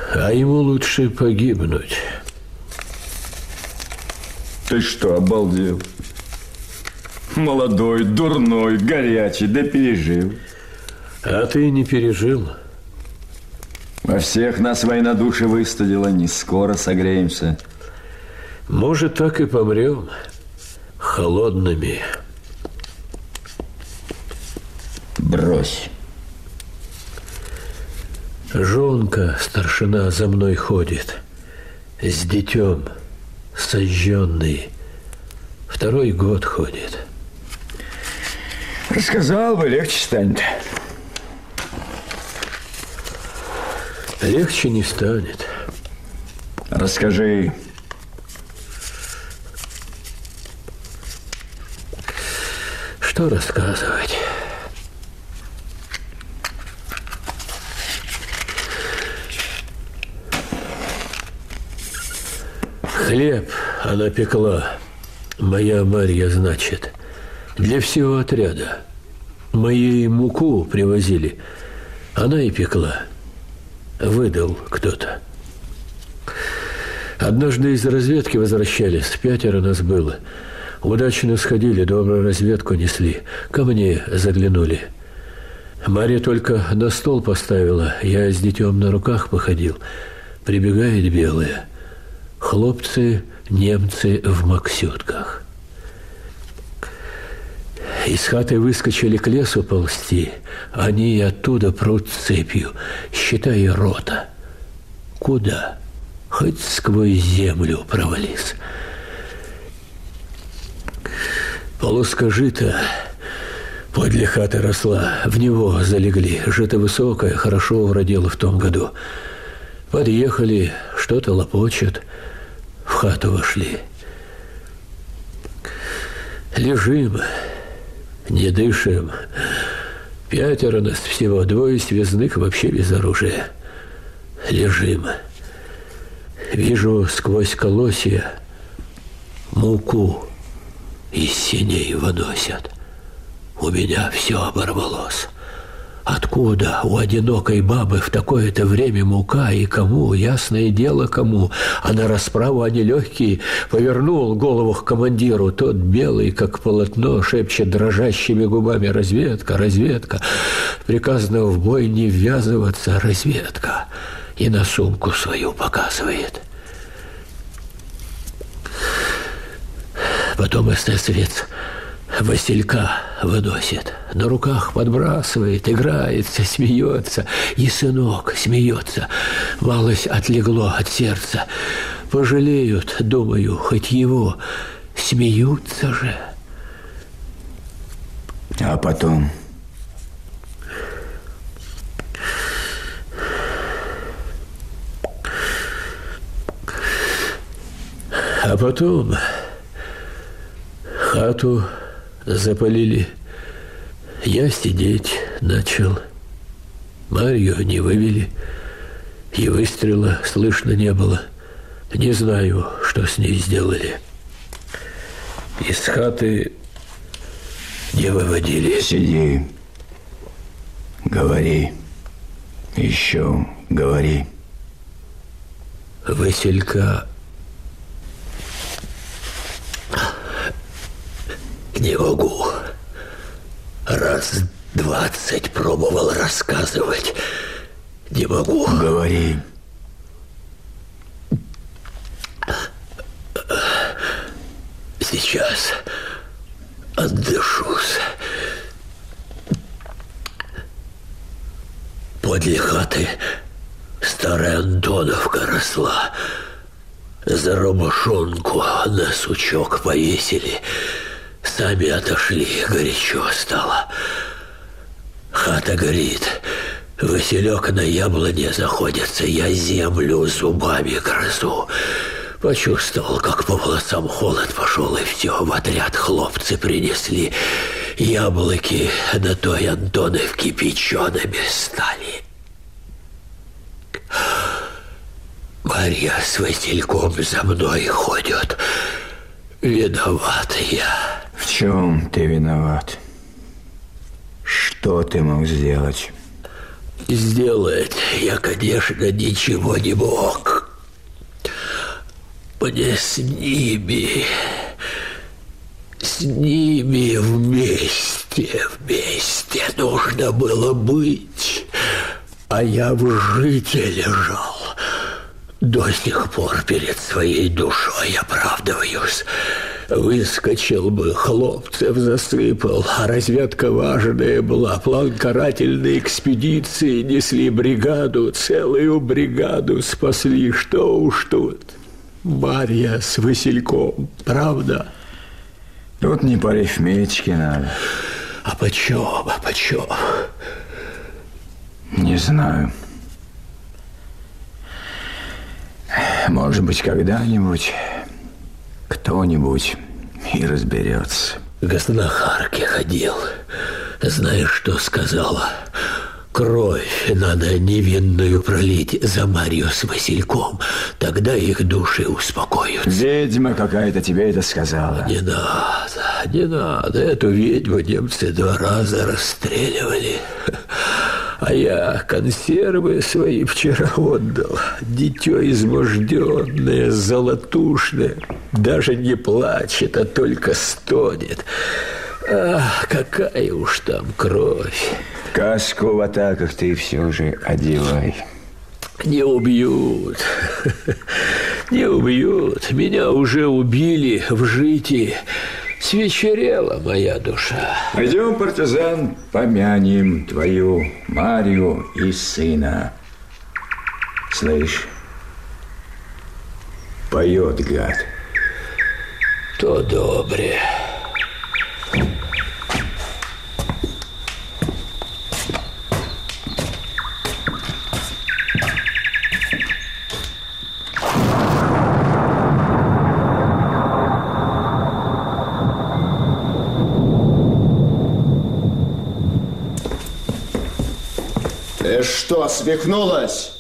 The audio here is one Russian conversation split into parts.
А ему лучше погибнуть. Ты что, обалдел? Молодой, дурной, горячий, да пережил. А ты не пережил. Во всех нас война души выстудила, не скоро согреемся. Может, так и помрем холодными. Брось. Жонка, старшина, за мной ходит. С детем, сожженный. 2-й год ходит. Рассказал бы, легче станет. Легче не станет. Расскажи. Что рассказывать? Хлеб она пекла, моя Марья, значит, для всего отряда. Моей муку привозили, она и пекла. Выдал кто-то. Однажды из разведки возвращались, 5 нас было. Удачно сходили, добрую разведку несли. Ко мне заглянули. Марья только на стол поставила, я с детем на руках походил. Прибегает белая. Хлопцы, немцы в максютках. Из хаты выскочили к лесу ползти. Они оттуда прут цепью, считай, рота. Куда? Хоть сквозь землю провались. Полоска жита подле хаты росла. В него залегли. Жито высокое, хорошо уродило в том году. Подъехали, что-то лопочут. В хату вошли. Лежим, не дышим. 5 нас всего, 2 связных вообще без оружия. Лежим. Вижу сквозь колосья муку из синей выносят. У меня все оборвалось. Откуда у одинокой бабы в такое-то время мука и кому? Ясное дело, кому. А на расправу они легкие. Повернул голову к командиру. Тот белый, как полотно, шепчет дрожащими губами: разведка, разведка. Приказано в бой не ввязываться, разведка. И на сумку свою показывает. Потом эсэсовец Василька выносит, на руках подбрасывает, играется, смеется. И сынок смеется. Малость отлегло от сердца. Пожалеют, думаю, хоть его. Смеются же. А потом? А потом хату запалили. Я сидеть начал. Марью не вывели. И выстрела слышно не было. Не знаю, что с ней сделали. Из хаты не выводили. Сиди. Говори. Еще говори. Василька не могу. Раз 20 пробовал рассказывать. Не могу. Говори. Сейчас отдышусь. Подле хаты старая Антоновка росла. За рубашонку на сучок повесили. Сами отошли, горячо стало. Хата горит. Василек на яблоне заходится. Я землю зубами грызу. Почувствовал, как по волосам холод пошел, и все, в отряд хлопцы принесли. Яблоки на той Антоновке печеными стали. Марья с Васильком за мной ходят. Виноват я. В чем ты виноват? Что ты мог сделать? Сделать я, конечно, ничего не мог. Мне с ними вместе нужно было быть. А я в жите лежал. До сих пор перед своей душой оправдываюсь. Выскочил бы, хлопцев засыпал, а разведка важная была. План карательной экспедиции, несли бригаду, целую бригаду спасли. Что уж тут, Марья с Васильком, правда? Тут не по арифметике надо. А почем? Не знаю. Может быть, когда-нибудь кто-нибудь и разберется. К знахарке ходил. Знаешь, что сказала? Кровь надо невинную пролить за Марью с Васильком. Тогда их души успокоятся. Ведьма какая-то тебе это сказала. Не надо. Эту ведьму немцы 2 раза расстреливали. А я консервы свои вчера отдал. Дитё измождённое, золотушное. Даже не плачет, а только стонет. Ах, какая уж там кровь. Каску в атаках ты все же одевай. Не убьют. Не убьют. Меня уже убили в житии. Свечерела моя душа. Пойдем, партизан, помянем твою Марью и сына. Слышь, поет гад. То добре. Ты что, свихнулась?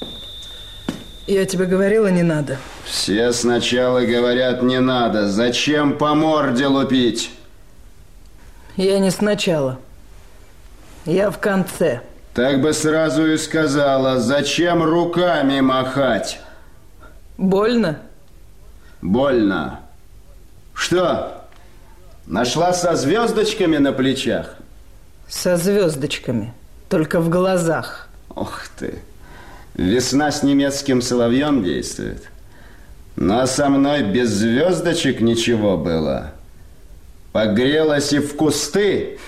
Я тебе говорила, не надо. Все сначала говорят, не надо. Зачем по морде лупить? Я не сначала. Я в конце. Так бы сразу и сказала. Зачем руками махать? Больно? Больно. Что? Нашла со звездочками на плечах? Со звездочками. Только в глазах. Ох ты. Весна с немецким соловьем действует. Но со мной без звездочек ничего было. Погрелась и в кусты.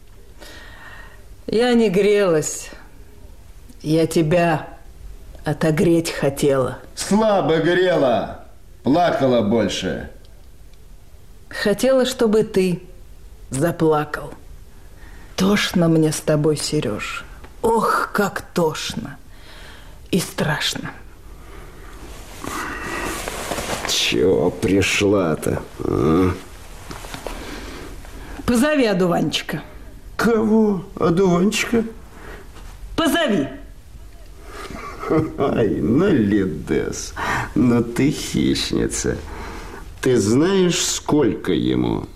Я не грелась. Я тебя отогреть хотела. Слабо грела. Плакала больше. Хотела, чтобы ты заплакал. Тошно мне с тобой, Сереж. Ох, как тошно. И страшно. Чего пришла-то? А? Позови одуванчика. Кого? Одуванчика? Позови. Ай, ну, Лидес, ну ты хищница. Ты знаешь, сколько ему?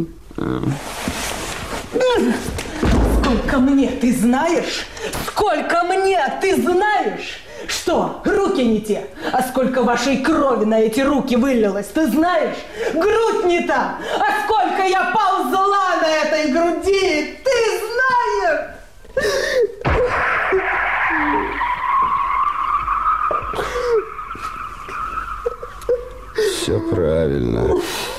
Сколько мне ты знаешь? Сколько мне ты знаешь? Что, руки не те? А сколько вашей крови на эти руки вылилось, ты знаешь? Грудь не та! А сколько я ползла на этой груди, ты знаешь? Все правильно.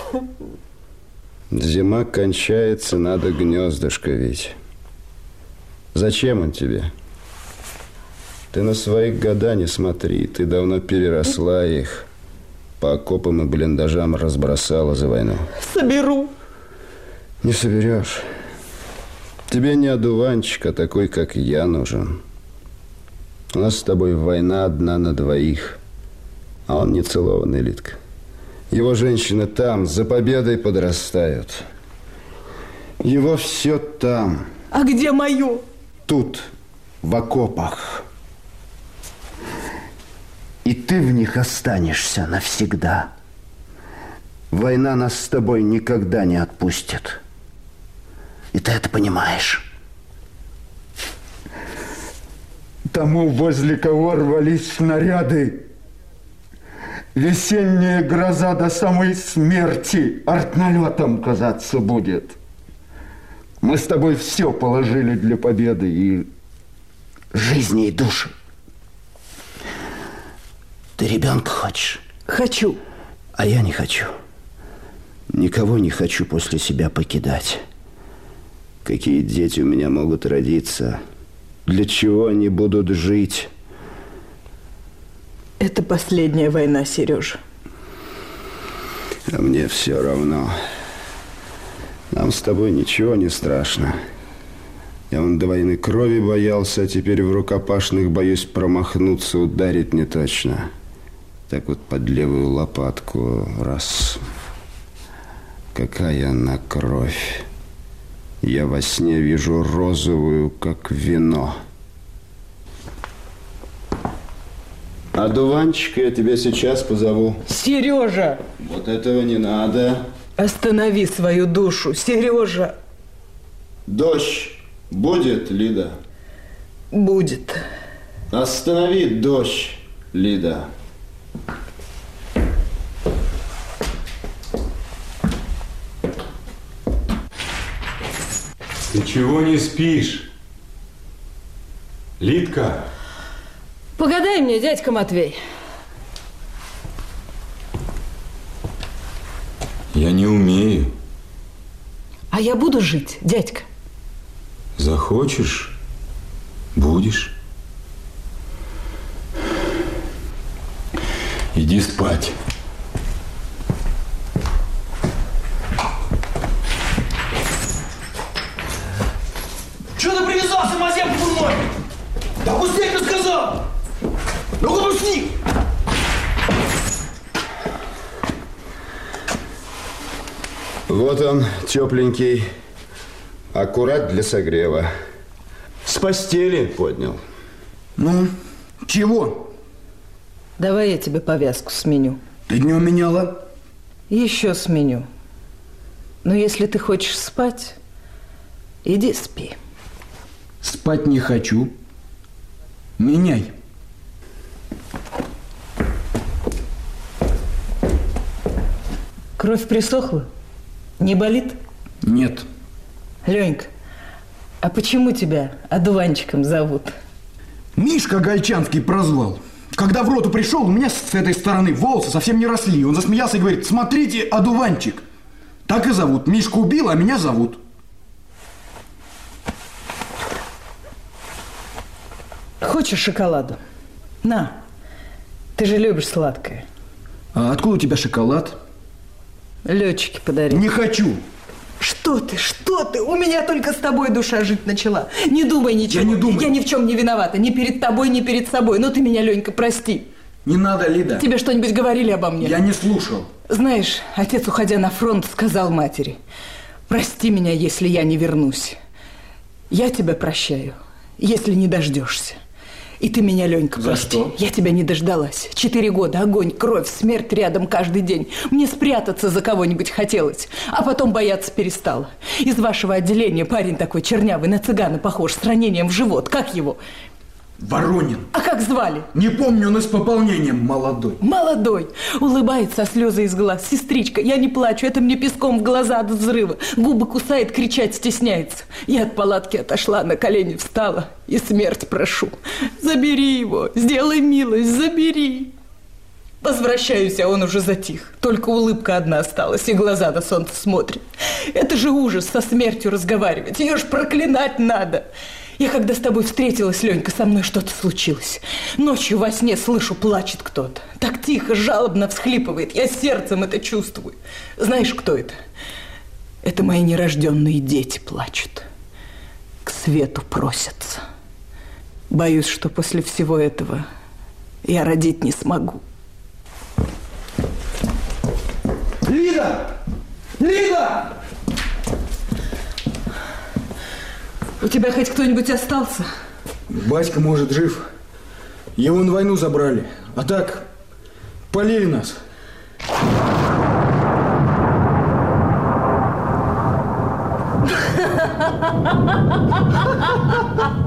Зима кончается, надо гнездышко вить. Зачем он тебе? Ты на своих года не смотри. Ты давно переросла их. По окопам и блиндажам разбросала за войну. Соберу. Не соберешь. Тебе не одуванчик, а такой, как я, нужен. У нас с тобой война 1 на 2. А он не целованный, Лидка. Его женщины там, за победой подрастают. Его все там. А где мое? Тут, в окопах. И ты в них останешься навсегда. Война нас с тобой никогда не отпустит. И ты это понимаешь. тому, возле кого рвались снаряды. Весенняя гроза до самой смерти артналетом казаться будет. Мы с тобой все положили для победы и жизни, и души. Ты ребенка хочешь? Хочу. А я не хочу. Никого не хочу после себя покидать. Какие дети у меня могут родиться? Для чего они будут жить? Это последняя война, Сережа. А мне все равно. Нам с тобой ничего не страшно. Я вон до войны крови боялся, а теперь в рукопашных боюсь промахнуться, ударить не точно. Так вот под левую лопатку раз. Какая она кровь. Я во сне вижу розовую, как вино. Одуванчика я тебя сейчас позову. Сережа! Вот этого не надо. Останови свою душу, Сережа! Дождь будет, Лида? Будет. Останови дождь, Лида. Ты чего не спишь? Лидка? Погадай мне, дядька Матвей. Я не умею. А я буду жить, дядька. Захочешь – будешь. Иди спать. Чего ты привязался, маземка мой? Да пусти, я сказал! Ну-ка, пусти! Вот он, тепленький. Аккурат для согрева. С постели поднял. Ну, чего? Давай я тебе повязку сменю. Ты днем меняла? Еще сменю. Но если ты хочешь спать, иди спи. Спать не хочу. Меняй. Кровь присохла? Не болит? Нет. Ленька, а почему тебя одуванчиком зовут? Мишка Гольчанский прозвал. Когда в роту пришел, у меня с этой стороны волосы совсем не росли. Он засмеялся и говорит: смотрите, одуванчик. Так и зовут. Мишку убил, а меня зовут. Хочешь шоколаду? На, ты же любишь сладкое. А откуда у тебя шоколад? Летчики подарили. Не хочу. Что ты, что ты? У меня только с тобой душа жить начала. Не думай ничего. Я не думаю. Я ни в чем не виновата. Ни перед тобой, ни перед собой. Но ты меня, Ленька, прости. Не надо, Лида. Тебе что-нибудь говорили обо мне? Я не слушал. Знаешь, отец, уходя на фронт, сказал матери: прости меня, если я не вернусь. Я тебя прощаю, если не дождешься. И ты меня, Ленька, За прости. что? Я тебя не дождалась. 4 года, огонь, кровь, смерть рядом каждый день. Мне спрятаться за кого-нибудь хотелось, а потом бояться перестала. Из вашего отделения парень такой чернявый, на цыгана похож, с ранением в живот. Как его? Воронин. А как звали? Не помню, но с пополнением молодой. Молодой. Улыбается, а слезы из глаз. Сестричка, я не плачу, это мне песком в глаза от взрыва. Губы кусает, кричать стесняется. Я от палатки отошла, на колени встала и смерть прошу. Забери его, сделай милость, забери. Возвращаюсь, а он уже затих. Только улыбка одна осталась, и глаза на солнце смотрят. Это же ужас со смертью разговаривать. Ее ж проклинать надо. Я когда с тобой встретилась, Ленька, со мной что-то случилось. Ночью во сне слышу, плачет кто-то. Так тихо, жалобно всхлипывает. Я сердцем это чувствую. Знаешь, кто это? Это мои нерожденные дети плачут. К свету просятся. Боюсь, что после всего этого я родить не смогу. Лида! Лида! У тебя хоть кто-нибудь остался? Батька, может, жив. Его на войну забрали. А так, полили нас.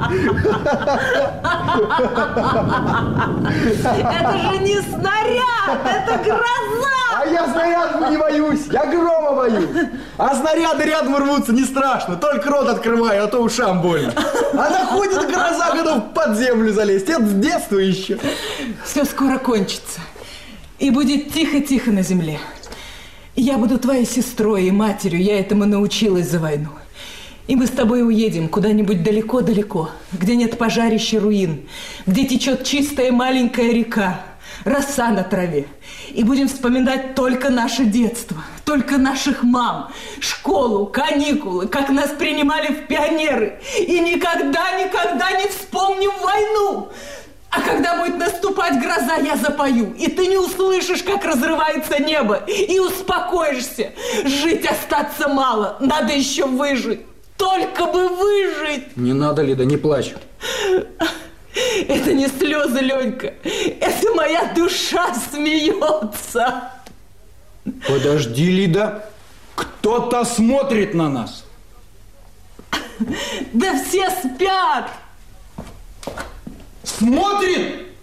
Это же не снаряд, это гроза! А я снарядов не боюсь, я грома боюсь. А снаряды рядом рвутся, не страшно. Только рот открываю, а то ушам больно. А находит гроза, готов под землю залезть. Это с детства еще. Все скоро кончится. И будет тихо-тихо на земле. Я буду твоей сестрой и матерью. Я этому научилась за войну. И мы с тобой уедем куда-нибудь далеко-далеко, где нет пожарищ и руин, где течет чистая маленькая река, роса на траве. И будем вспоминать только наше детство, только наших мам, школу, каникулы, как нас принимали в пионеры. И никогда не вспомним войну. А когда будет наступать гроза, я запою, и ты не услышишь, как разрывается небо, и успокоишься. Жить остаться мало, надо еще выжить. Только бы выжить! Не надо, Лида, не плачь. Это не слезы, Ленька. Это моя душа смеется. Подожди, Лида. Кто-то смотрит на нас. Да все спят. Смотрит?